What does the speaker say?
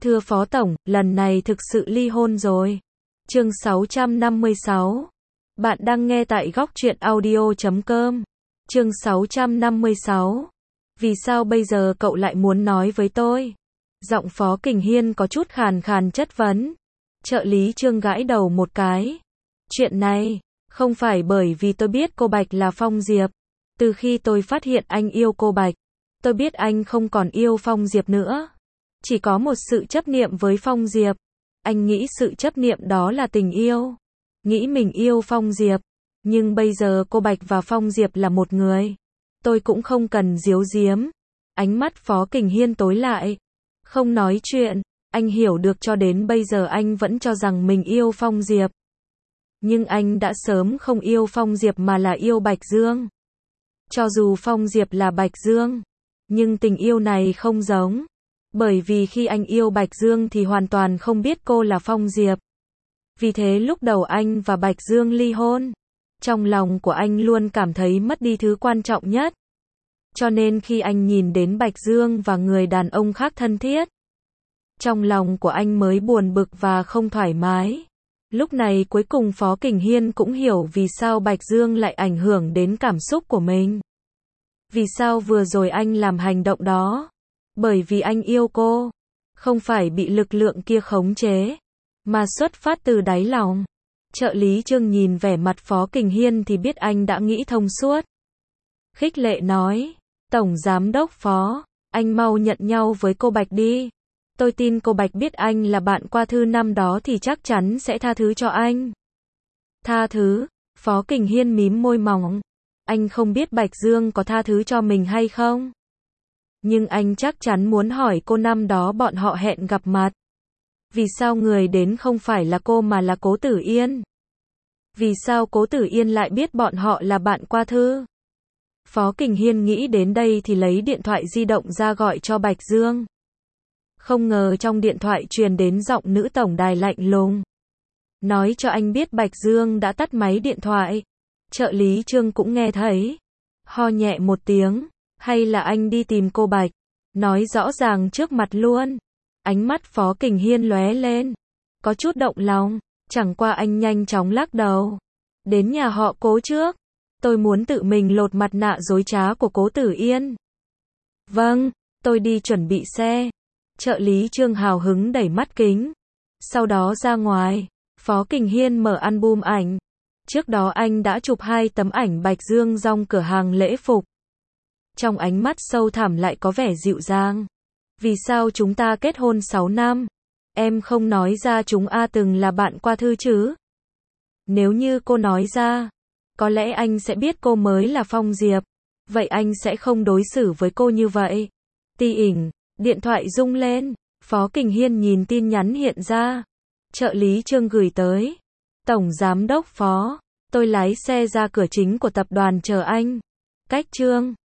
Thưa Phó Tổng, lần này thực sự ly hôn rồi. Chương 656. Bạn đang nghe tại góc truyện audio.com. Chương 656. Vì sao bây giờ cậu lại muốn nói với tôi? Giọng Phó Kình Hiên có chút khàn khàn chất vấn. Trợ lý Trương gãi đầu một cái. Chuyện này, không phải bởi vì tôi biết cô Bạch là Phong Diệp. Từ khi tôi phát hiện anh yêu cô Bạch, tôi biết anh không còn yêu Phong Diệp nữa. Chỉ có một sự chấp niệm với Phong Diệp. Anh nghĩ sự chấp niệm đó là tình yêu. Nghĩ mình yêu Phong Diệp. Nhưng bây giờ cô Bạch và Phong Diệp là một người. Tôi cũng không cần giấu giếm. Ánh mắt Phó Kình Hiên tối lại. Không nói chuyện. Anh hiểu được cho đến bây giờ anh vẫn cho rằng mình yêu Phong Diệp. Nhưng anh đã sớm không yêu Phong Diệp mà là yêu Bạch Dương. Cho dù Phong Diệp là Bạch Dương, nhưng tình yêu này không giống. Bởi vì khi anh yêu Bạch Dương thì hoàn toàn không biết cô là Phong Diệp. Vì thế lúc đầu anh và Bạch Dương ly hôn, trong lòng của anh luôn cảm thấy mất đi thứ quan trọng nhất. Cho nên khi anh nhìn đến Bạch Dương và người đàn ông khác thân thiết, trong lòng của anh mới buồn bực và không thoải mái. Lúc này cuối cùng Phó Kình Hiên cũng hiểu vì sao Bạch Dương lại ảnh hưởng đến cảm xúc của mình. Vì sao vừa rồi anh làm hành động đó? Bởi vì anh yêu cô, không phải bị lực lượng kia khống chế, mà xuất phát từ đáy lòng. Trợ lý Trương nhìn vẻ mặt Phó Kình Hiên thì biết anh đã nghĩ thông suốt. Khích lệ nói, Tổng Giám đốc Phó, anh mau nhận nhau với cô Bạch đi. Tôi tin cô Bạch biết anh là bạn qua thư năm đó thì chắc chắn sẽ tha thứ cho anh. Tha thứ? Phó Kình Hiên mím môi mỏng. Anh không biết Bạch Dương có tha thứ cho mình hay không? Nhưng anh chắc chắn muốn hỏi cô năm đó bọn họ hẹn gặp mặt. Vì sao người đến không phải là cô mà là Cố Tử Yên? Vì sao Cố Tử Yên lại biết bọn họ là bạn qua thư? Phó Kình Hiên nghĩ đến đây thì lấy điện thoại di động ra gọi cho Bạch Dương. Không ngờ trong điện thoại truyền đến giọng nữ tổng đài lạnh lùng. Nói cho anh biết Bạch Dương đã tắt máy điện thoại. Trợ lý Trương cũng nghe thấy. Ho nhẹ một tiếng. Hay là anh đi tìm cô Bạch? Nói rõ ràng trước mặt luôn. Ánh mắt Phó Kình Hiên lóe lên. Có chút động lòng. Chẳng qua anh nhanh chóng lắc đầu. Đến nhà họ Cố trước. Tôi muốn tự mình lột mặt nạ dối trá của Cố Tử Yên. Vâng, tôi đi chuẩn bị xe. Trợ lý Trương hào hứng đẩy mắt kính. Sau đó ra ngoài, Phó Kình Hiên mở album ảnh. Trước đó anh đã chụp 2 tấm ảnh Bạch Dương trong cửa hàng lễ phục. Trong ánh mắt sâu thẳm lại có vẻ dịu dàng. Vì sao chúng ta kết hôn 6 năm? Em không nói ra chúng từng là bạn qua thư chứ? Nếu như cô nói ra, có lẽ anh sẽ biết cô mới là Phong Diệp. Vậy anh sẽ không đối xử với cô như vậy. Ti ỉnh, điện thoại rung lên. Phó Kình Hiên nhìn tin nhắn hiện ra. Trợ lý Trương gửi tới. Tổng Giám đốc Phó, tôi lái xe ra cửa chính của tập đoàn chờ anh. Cách Trương.